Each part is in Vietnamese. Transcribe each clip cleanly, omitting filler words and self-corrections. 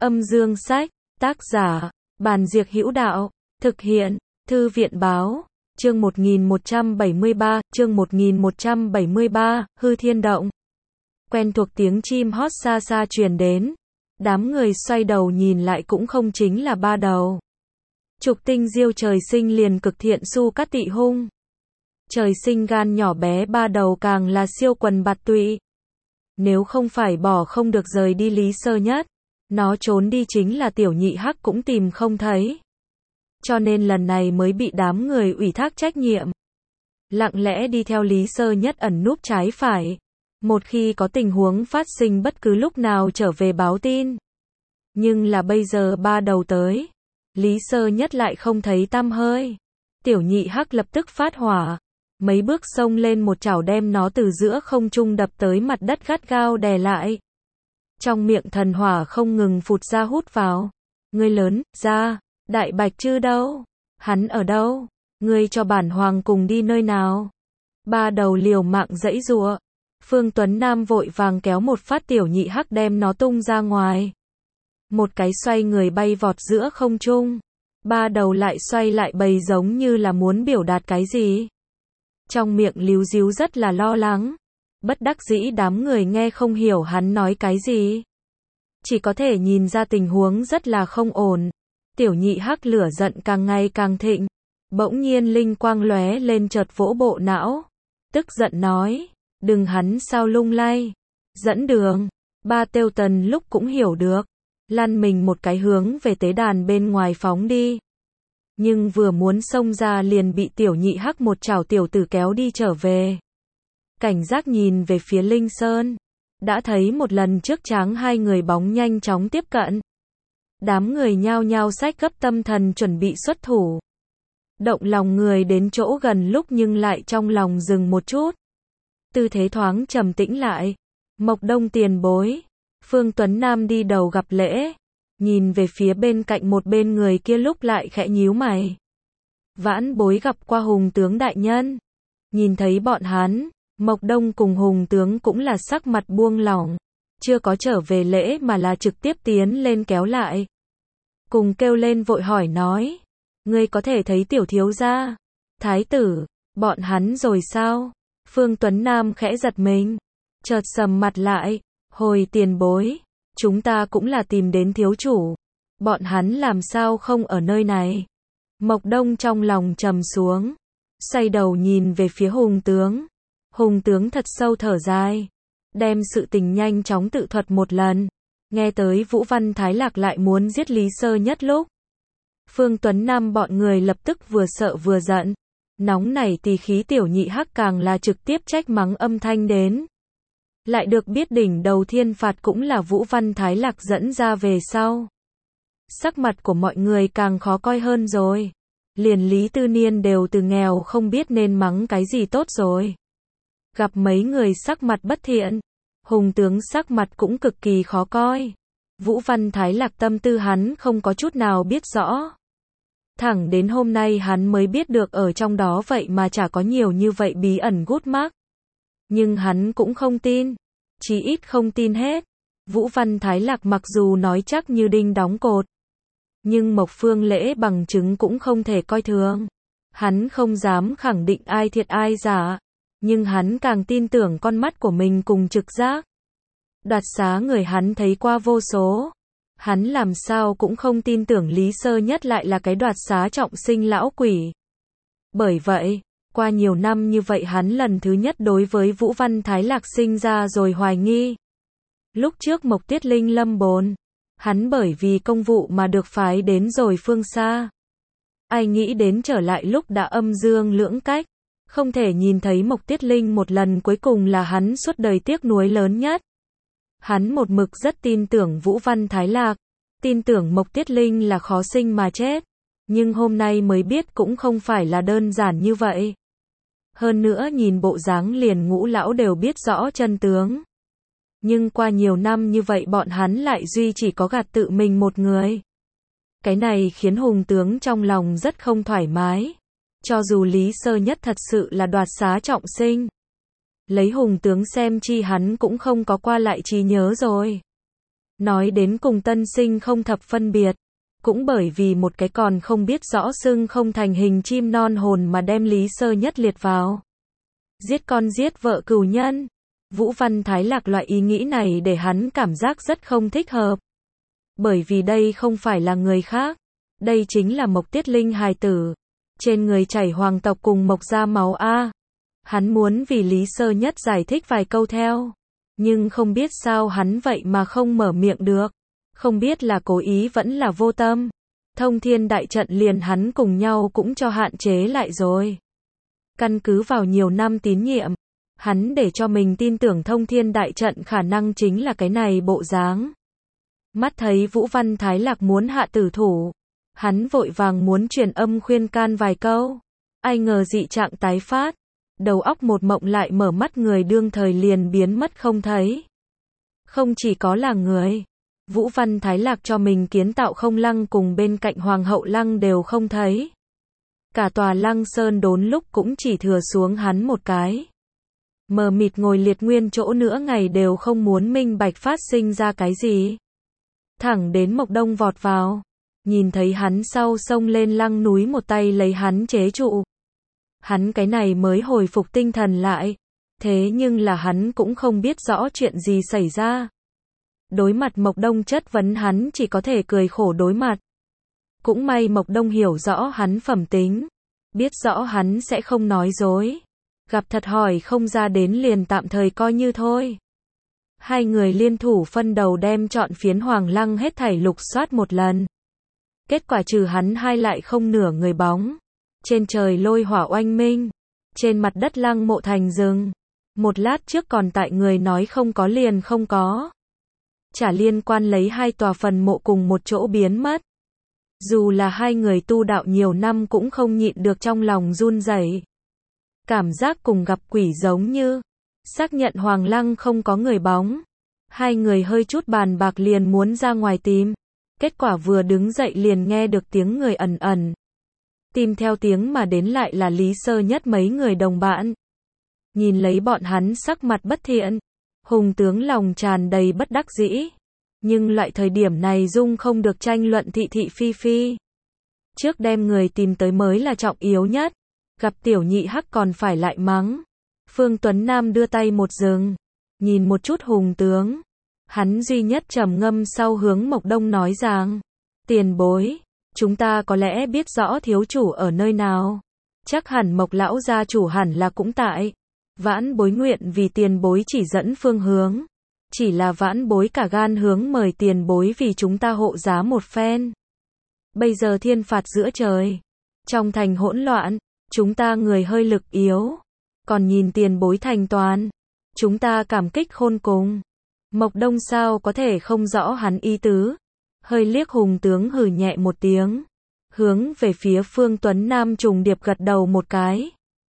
Âm dương sách, tác giả, Bàn Diệc Hữu Đạo, thực hiện, Thư viện báo, chương 1173, Hư Thiên Động. Quen thuộc tiếng chim hót xa xa truyền đến. Đám người xoay đầu nhìn lại cũng không chính là Ba Đầu. Trục Tinh Diêu trời sinh liền cực thiện su cát tị hung. Trời sinh gan nhỏ bé Ba Đầu càng là siêu quần bạt tụy. Nếu không phải bỏ không được rời đi Lý Sơ Nhất, nó trốn đi chính là Tiểu Nhị Hắc cũng tìm không thấy. Cho nên lần này mới bị đám người ủy thác trách nhiệm. Lặng lẽ đi theo Lý Sơ Nhất ẩn núp trái phải. Một khi có tình huống phát sinh bất cứ lúc nào trở về báo tin. Nhưng là bây giờ Ba Đầu tới. Lý Sơ Nhất lại không thấy tăm hơi. Tiểu Nhị Hắc lập tức phát hỏa. Mấy bước xông lên một chảo đem nó từ giữa không trung đập tới mặt đất gắt gao đè lại. Trong miệng thần hỏa không ngừng phụt ra hút vào. Ngươi lớn, ra, Đại Bạch Chư đâu? Hắn ở đâu? Ngươi cho bản hoàng cùng đi nơi nào? Ba Đầu liều mạng giãy giụa. Phương Tuấn Nam vội vàng kéo một phát Tiểu Nhị Hắc đem nó tung ra ngoài. Một cái xoay người bay vọt giữa không trung. Ba Đầu lại xoay lại bầy giống như là muốn biểu đạt cái gì. Trong miệng líu díu rất là lo lắng. Bất đắc dĩ đám người nghe không hiểu hắn nói cái gì. Chỉ có thể nhìn ra tình huống rất là không ổn. Tiểu Nhị Hắc lửa giận càng ngày càng thịnh. Bỗng nhiên linh quang lóe lên chợt vỗ bộ não. Tức giận nói, đừng hắn sao lung lay. Dẫn đường. Ba Têu Tần lúc cũng hiểu được. Lăn mình một cái hướng về tế đàn bên ngoài phóng đi. Nhưng vừa muốn xông ra liền bị Tiểu Nhị Hắc một chảo tiểu tử kéo đi trở về. Cảnh giác nhìn về phía Linh Sơn. Đã thấy một lần trước tráng hai người bóng nhanh chóng tiếp cận. Đám người nhao nhao xách gấp tâm thần chuẩn bị xuất thủ. Động lòng người đến chỗ gần lúc nhưng lại trong lòng dừng một chút. Tư thế thoáng trầm tĩnh lại. Mộc Đông tiền bối. Phương Tuấn Nam đi đầu gặp lễ. Nhìn về phía bên cạnh một bên người kia lúc lại khẽ nhíu mày. Vãn bối gặp qua Hùng tướng đại nhân. Nhìn thấy bọn hắn, Mộc Đông cùng Hùng tướng cũng là sắc mặt buông lỏng. Chưa có trở về lễ mà là trực tiếp tiến lên kéo lại. Cùng kêu lên vội hỏi nói. Ngươi có thể thấy tiểu thiếu gia, thái tử, bọn hắn rồi sao? Phương Tuấn Nam khẽ giật mình. Chợt sầm mặt lại. Hồi tiền bối. Chúng ta cũng là tìm đến thiếu chủ. Bọn hắn làm sao không ở nơi này? Mộc Đông trong lòng trầm xuống. Xoay đầu nhìn về phía Hùng tướng. Hùng tướng thật sâu thở dài. Đem sự tình nhanh chóng tự thuật một lần. Nghe tới Vũ Văn Thái Lạc lại muốn giết Lý Sơ Nhất lúc. Phương Tuấn Nam bọn người lập tức vừa sợ vừa giận. Nóng nảy tỳ khí Tiểu Nhị Hắc càng là trực tiếp trách mắng âm thanh đến. Lại được biết đỉnh đầu thiên phạt cũng là Vũ Văn Thái Lạc dẫn ra về sau. Sắc mặt của mọi người càng khó coi hơn rồi. Liền Lý Tư Niên đều từ nghèo không biết nên mắng cái gì tốt rồi. Gặp mấy người sắc mặt bất thiện. Hùng tướng sắc mặt cũng cực kỳ khó coi. Vũ Văn Thái Lạc tâm tư hắn không có chút nào biết rõ. Thẳng đến hôm nay hắn mới biết được ở trong đó vậy mà chả có nhiều như vậy bí ẩn gút mắc. Nhưng hắn cũng không tin. Chí ít không tin hết. Vũ Văn Thái Lạc mặc dù nói chắc như đinh đóng cột. Nhưng Mộc Phương Lễ bằng chứng cũng không thể coi thường. Hắn không dám khẳng định ai thiệt ai giả. Nhưng hắn càng tin tưởng con mắt của mình cùng trực giác. Đoạt xá người hắn thấy qua vô số. Hắn làm sao cũng không tin tưởng Lý Sơ Nhất lại là cái đoạt xá trọng sinh lão quỷ. Bởi vậy, qua nhiều năm như vậy hắn lần thứ nhất đối với Vũ Văn Thái Lạc sinh ra rồi hoài nghi. Lúc trước Mộc Tiết Linh lâm bồn, hắn bởi vì công vụ mà được phái đến rồi phương xa. Ai nghĩ đến trở lại lúc đã âm dương lưỡng cách, không thể nhìn thấy Mộc Tiết Linh một lần cuối cùng là hắn suốt đời tiếc nuối lớn nhất. Hắn một mực rất tin tưởng Vũ Văn Thái Lạc, tin tưởng Mộc Tiết Linh là khó sinh mà chết. Nhưng hôm nay mới biết cũng không phải là đơn giản như vậy. Hơn nữa nhìn bộ dáng liền Ngũ lão đều biết rõ chân tướng. Nhưng qua nhiều năm như vậy bọn hắn lại duy chỉ có gạt tự mình một người. Cái này khiến Hùng tướng trong lòng rất không thoải mái. Cho dù Lý Sơ Nhất thật sự là đoạt xá trọng sinh. Lấy Hùng tướng xem chi hắn cũng không có qua lại trí nhớ rồi. Nói đến cùng tân sinh không thập phân biệt. Cũng bởi vì một cái còn không biết rõ xưng không thành hình chim non hồn mà đem Lý Sơ Nhất liệt vào. Giết con giết vợ cừu nhân. Vũ Văn Thái Lạc loại ý nghĩ này để hắn cảm giác rất không thích hợp. Bởi vì đây không phải là người khác. Đây chính là Mộc Tiết Linh hài tử. Trên người chảy hoàng tộc cùng Mộc gia máu a. Hắn muốn vì Lý Sơ Nhất giải thích vài câu theo. Nhưng không biết sao hắn vậy mà không mở miệng được. Không biết là cố ý vẫn là vô tâm. Thông Thiên đại trận liền hắn cùng nhau cũng cho hạn chế lại rồi. Căn cứ vào nhiều năm tín nhiệm, hắn để cho mình tin tưởng Thông Thiên đại trận khả năng chính là cái này bộ dáng. Mắt thấy Vũ Văn Thái Lạc muốn hạ tử thủ, hắn vội vàng muốn truyền âm khuyên can vài câu. Ai ngờ dị trạng tái phát, đầu óc một mộng lại mở mắt người đương thời liền biến mất không thấy. Không chỉ có là người, Vũ Văn Thái Lạc cho mình kiến tạo không lăng cùng bên cạnh Hoàng hậu lăng đều không thấy. Cả tòa Lăng Sơn đốn lúc cũng chỉ thừa xuống hắn một cái. Mờ mịt ngồi liệt nguyên chỗ nửa ngày đều không muốn minh bạch phát sinh ra cái gì. Thẳng đến Mộc Đông vọt vào, nhìn thấy hắn sau xông lên lăng núi một tay lấy hắn chế trụ. Hắn cái này mới hồi phục tinh thần lại. Thế nhưng là hắn cũng không biết rõ chuyện gì xảy ra. Đối mặt Mộc Đông chất vấn hắn chỉ có thể cười khổ đối mặt. Cũng may Mộc Đông hiểu rõ hắn phẩm tính. Biết rõ hắn sẽ không nói dối. Gặp thật hỏi không ra đến liền tạm thời coi như thôi. Hai người liên thủ phân đầu đem trọn phiến Hoàng Lăng hết thảy lục soát một lần. Kết quả trừ hắn hai lại không nửa người bóng. Trên trời lôi hỏa oanh minh. Trên mặt đất lăng mộ thành rừng. Một lát trước còn tại người nói không có liền không có. Chả liên quan lấy hai tòa phần mộ cùng một chỗ biến mất. Dù là hai người tu đạo nhiều năm cũng không nhịn được trong lòng run rẩy. Cảm giác cùng gặp quỷ giống như. Xác nhận Hoàng Lăng không có người bóng. Hai người hơi chút bàn bạc liền muốn ra ngoài tìm. Kết quả vừa đứng dậy liền nghe được tiếng người ẩn ẩn. Tìm theo tiếng mà đến lại là Lý Sơ Nhất mấy người đồng bạn. Nhìn lấy bọn hắn sắc mặt bất thiện. Hùng tướng lòng tràn đầy bất đắc dĩ. Nhưng loại thời điểm này dung không được tranh luận thị thị phi phi. Trước đem người tìm tới mới là trọng yếu nhất. Gặp tiểu nhị hắc còn phải lại mắng. Phương Tuấn Nam đưa tay một dừng. Nhìn một chút Hùng tướng. Hắn duy nhất trầm ngâm sau hướng Mộc Đông nói rằng. Tiền bối. Chúng ta có lẽ biết rõ thiếu chủ ở nơi nào. Chắc hẳn Mộc lão gia chủ hẳn là cũng tại. Vãn bối nguyện vì tiền bối chỉ dẫn phương hướng. Chỉ là vãn bối cả gan hướng mời tiền bối vì chúng ta hộ giá một phen. Bây giờ thiên phạt giữa trời. Trong thành hỗn loạn. Chúng ta người hơi lực yếu. Còn nhìn tiền bối thành toàn. Chúng ta cảm kích khôn cùng. Mộc Đông sao có thể không rõ hắn ý tứ. Hơi liếc Hùng tướng hừ nhẹ một tiếng. Hướng về phía Phương Tuấn Nam trùng điệp gật đầu một cái.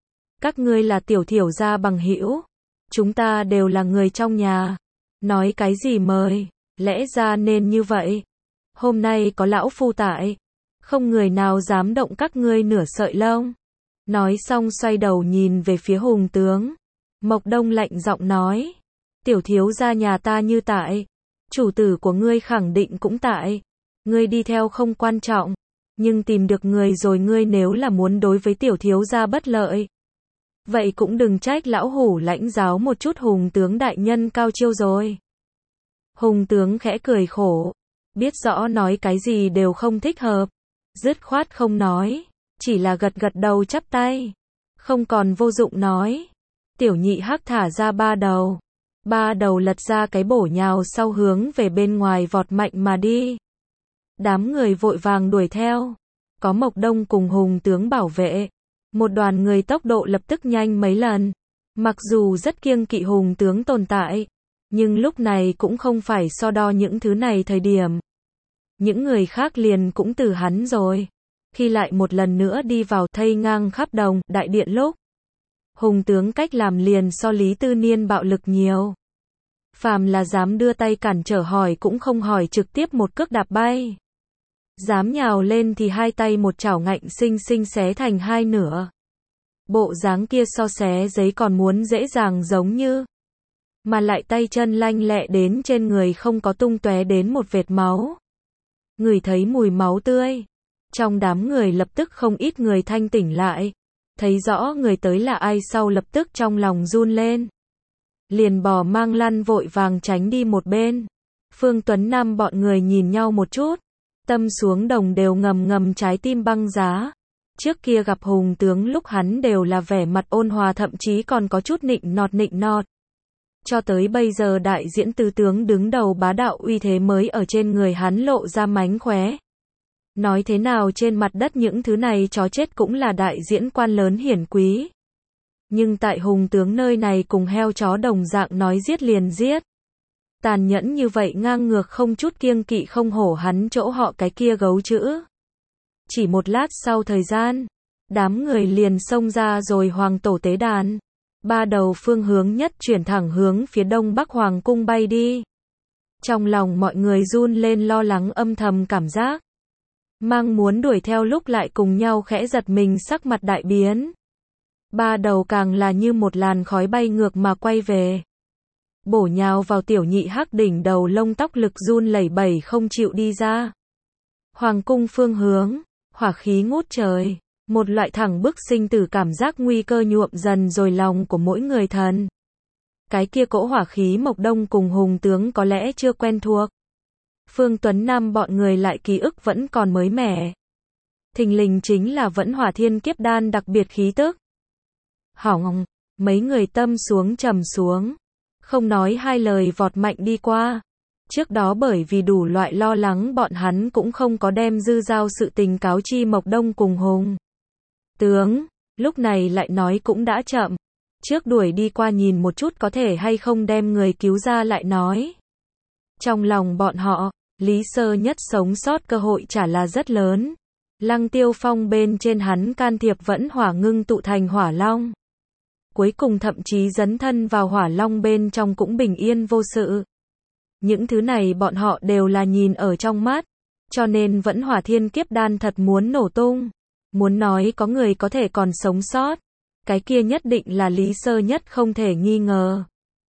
Các ngươi là tiểu thiểu gia bằng hữu. Chúng ta đều là người trong nhà. Nói cái gì mời. Lẽ ra nên như vậy. Hôm nay có lão phu tại. Không người nào dám động các ngươi nửa sợi lông. Nói xong xoay đầu nhìn về phía Hùng tướng. Mộc Đông lạnh giọng nói. Tiểu thiếu gia nhà ta như tại. Chủ tử của ngươi khẳng định cũng tại. Ngươi đi theo không quan trọng. Nhưng tìm được người rồi ngươi nếu là muốn đối với tiểu thiếu gia bất lợi. Vậy cũng đừng trách lão hủ lãnh giáo một chút Hùng tướng đại nhân cao chiêu rồi. Hùng tướng khẽ cười khổ. Biết rõ nói cái gì đều không thích hợp. Dứt khoát không nói. Chỉ là gật gật đầu chắp tay. Không còn vô dụng nói. Tiểu nhị hắc thả ra ba đầu. Ba đầu lật ra cái bổ nhào sau hướng về bên ngoài vọt mạnh mà đi. Đám người vội vàng đuổi theo. Có Mộc Đông cùng Hùng tướng bảo vệ. Một đoàn người tốc độ lập tức nhanh mấy lần. Mặc dù rất kiêng kỵ Hùng tướng tồn tại. Nhưng lúc này cũng không phải so đo những thứ này thời điểm. Những người khác liền cũng từ hắn rồi. Khi lại một lần nữa đi vào thây ngang khắp đồng, đại điện lúc. Hùng tướng cách làm liền so Lý Tư Niên bạo lực nhiều. Phàm là dám đưa tay cản trở hỏi cũng không hỏi trực tiếp một cước đạp bay. Dám nhào lên thì hai tay một chảo ngạnh xinh xinh xé thành hai nửa. Bộ dáng kia so xé giấy còn muốn dễ dàng giống như. mà lại tay chân lanh lẹ đến trên người không có tung tóe đến một vệt máu. Ngửi thấy mùi máu tươi, trong đám người lập tức không ít người thanh tỉnh lại, thấy rõ người tới là ai sau lập tức trong lòng run lên. Liền bỏ mang lăn vội vàng tránh đi một bên. Phương Tuấn Nam bọn người nhìn nhau một chút, tâm xuống đồng đều ngầm ngầm trái tim băng giá. Trước kia gặp Hùng tướng lúc hắn đều là vẻ mặt ôn hòa thậm chí còn có chút nịnh nọt. Cho tới bây giờ đại diễn tứ tướng đứng đầu bá đạo uy thế mới ở trên người hắn lộ ra mánh khóe. Nói thế nào trên mặt đất những thứ này chó chết cũng là đại diễn quan lớn hiển quý. Nhưng tại Hùng tướng nơi này cùng heo chó đồng dạng nói giết liền giết. Tàn nhẫn như vậy ngang ngược không chút kiêng kỵ không hổ hắn chỗ họ cái kia gấu chữ. Chỉ một lát sau thời gian, đám người liền xông ra rồi hoàng tổ tế đàn. Ba đầu phương hướng nhất chuyển thẳng hướng phía đông bắc hoàng cung bay đi. Trong lòng mọi người run lên lo lắng âm thầm cảm giác. Mang muốn đuổi theo lúc lại cùng nhau khẽ giật mình sắc mặt đại biến. Ba đầu càng là như một làn khói bay ngược mà quay về. Bổ nhào vào tiểu nhị hắc đỉnh đầu lông tóc lực run lẩy bẩy không chịu đi ra. Hoàng cung phương hướng, hỏa khí ngút trời. Một loại thẳng bức sinh tử cảm giác nguy cơ nhuộm dần rồi lòng của mỗi người thần. Cái kia cỗ hỏa khí Mộc Đông cùng Hùng tướng có lẽ chưa quen thuộc. Phương Tuấn Nam bọn người lại ký ức vẫn còn mới mẻ. Thình lình chính là vẫn hỏa thiên kiếp đan đặc biệt khí tức. Hỏng, mấy người tâm xuống trầm xuống. Không nói hai lời vọt mạnh đi qua. Trước đó bởi vì đủ loại lo lắng bọn hắn cũng không có đem dư giao sự tình cáo chi Mộc Đông cùng Hùng tướng, lúc này lại nói cũng đã chậm. Trước đuổi đi qua nhìn một chút có thể hay không đem người cứu ra lại nói. Trong lòng bọn họ, Lý Sơ Nhất sống sót cơ hội chả là rất lớn. Lăng Tiêu Phong bên trên hắn can thiệp vẫn hỏa ngưng tụ thành hỏa long. Cuối cùng thậm chí dấn thân vào hỏa long bên trong cũng bình yên vô sự. Những thứ này bọn họ đều là nhìn ở trong mắt. Cho nên vẫn hỏa thiên kiếp đan thật muốn nổ tung. Muốn nói có người có thể còn sống sót. Cái kia nhất định là Lý Sơ Nhất không thể nghi ngờ.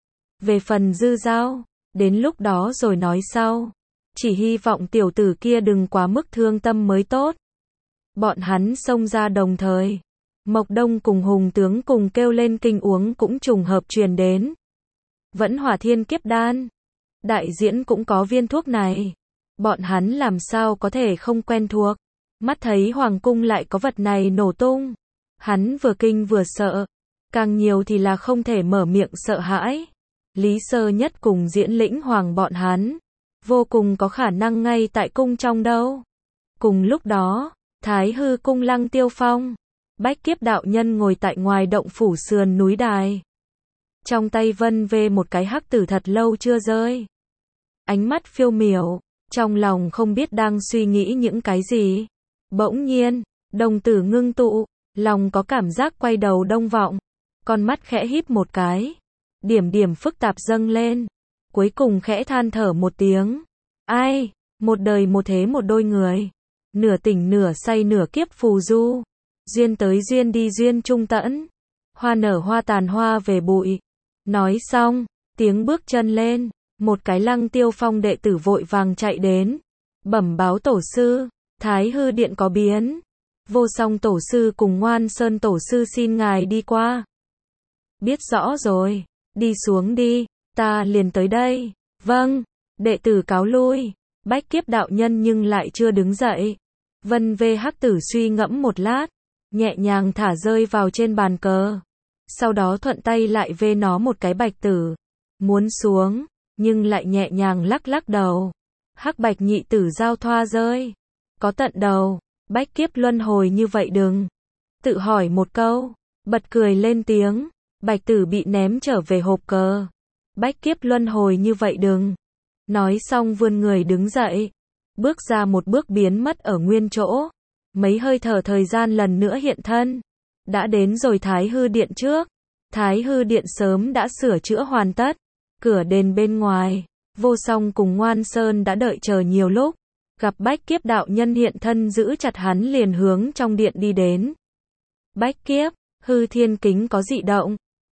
Về phần dư giao, đến lúc đó rồi nói sau. Chỉ hy vọng tiểu tử kia đừng quá mức thương tâm mới tốt. Bọn hắn xông ra đồng thời. Mộc Đông cùng Hùng tướng cùng kêu lên kinh uống cũng trùng hợp truyền đến. Vẫn hỏa thiên kiếp đan. Đại diễn cũng có viên thuốc này. Bọn hắn làm sao có thể không quen thuộc. Mắt thấy hoàng cung lại có vật này nổ tung. Hắn vừa kinh vừa sợ. Càng nhiều thì là không thể mở miệng sợ hãi. Lý Sơ Nhất cùng Diễn Lĩnh Hoàng bọn hắn. Vô cùng có khả năng ngay tại cung trong đâu. Cùng lúc đó, Thái Hư cung Lăng Tiêu Phong. Bách Kiếp đạo nhân ngồi tại ngoài động phủ sườn núi đài. Trong tay vân vê một cái hắc tử thật lâu chưa rơi. Ánh mắt phiêu miểu, trong lòng không biết đang suy nghĩ những cái gì. Bỗng nhiên, đồng tử ngưng tụ, lòng có cảm giác quay đầu đông vọng. Con mắt khẽ híp một cái. Điểm điểm phức tạp dâng lên. Cuối cùng khẽ than thở một tiếng. Ai, một đời một thế một đôi người. Nửa tỉnh nửa say nửa kiếp phù du. Duyên tới duyên đi duyên trung tẫn. Hoa nở hoa tàn hoa về bụi. Nói xong, tiếng bước chân lên. Một cái Lăng Tiêu Phong đệ tử vội vàng chạy đến. Bẩm báo tổ sư, Thái Hư điện có biến. Vô Song tổ sư cùng Ngoan Sơn tổ sư xin ngài đi qua. Biết rõ rồi, đi xuống đi, ta liền tới đây. Vâng, đệ tử cáo lui. Bách Kiếp đạo nhân nhưng lại chưa đứng dậy. Vân vê hắc tử suy ngẫm một lát, nhẹ nhàng thả rơi vào trên bàn cờ. Sau đó thuận tay lại vê nó một cái bạch tử. Muốn xuống, nhưng lại nhẹ nhàng lắc lắc đầu. Hắc bạch nhị tử giao thoa rơi. Có tận đầu, bách kiếp luân hồi như vậy đừng. Tự hỏi một câu, bật cười lên tiếng. Bạch tử bị ném trở về hộp cờ. Bách kiếp luân hồi như vậy đừng. Nói xong vươn người đứng dậy. Bước ra một bước biến mất ở nguyên chỗ. Mấy hơi thở thời gian lần nữa hiện thân. Đã đến rồi Thái Hư điện trước. Thái Hư điện sớm đã sửa chữa hoàn tất. Cửa đền bên ngoài, Vô Song cùng Ngoan Sơn đã đợi chờ nhiều lúc. Gặp Bách Kiếp đạo nhân hiện thân giữ chặt hắn liền hướng trong điện đi đến. Bách Kiếp, hư thiên kính có dị động.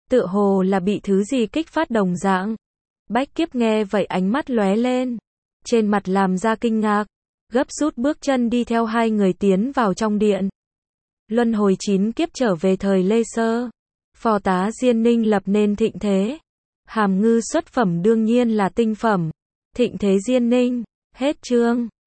Tựa hồ là bị thứ gì kích phát đồng dạng. Bách Kiếp nghe vậy ánh mắt lóe lên. Trên mặt làm ra kinh ngạc. Gấp rút bước chân đi theo hai người tiến vào trong điện. Luân hồi 9 kiếp trở về thời Lê Sơ. Phò tá Diên Ninh lập nên thịnh thế. Hàm Ngư xuất phẩm đương nhiên là tinh phẩm. Thịnh thế Diên Ninh. Hết chương.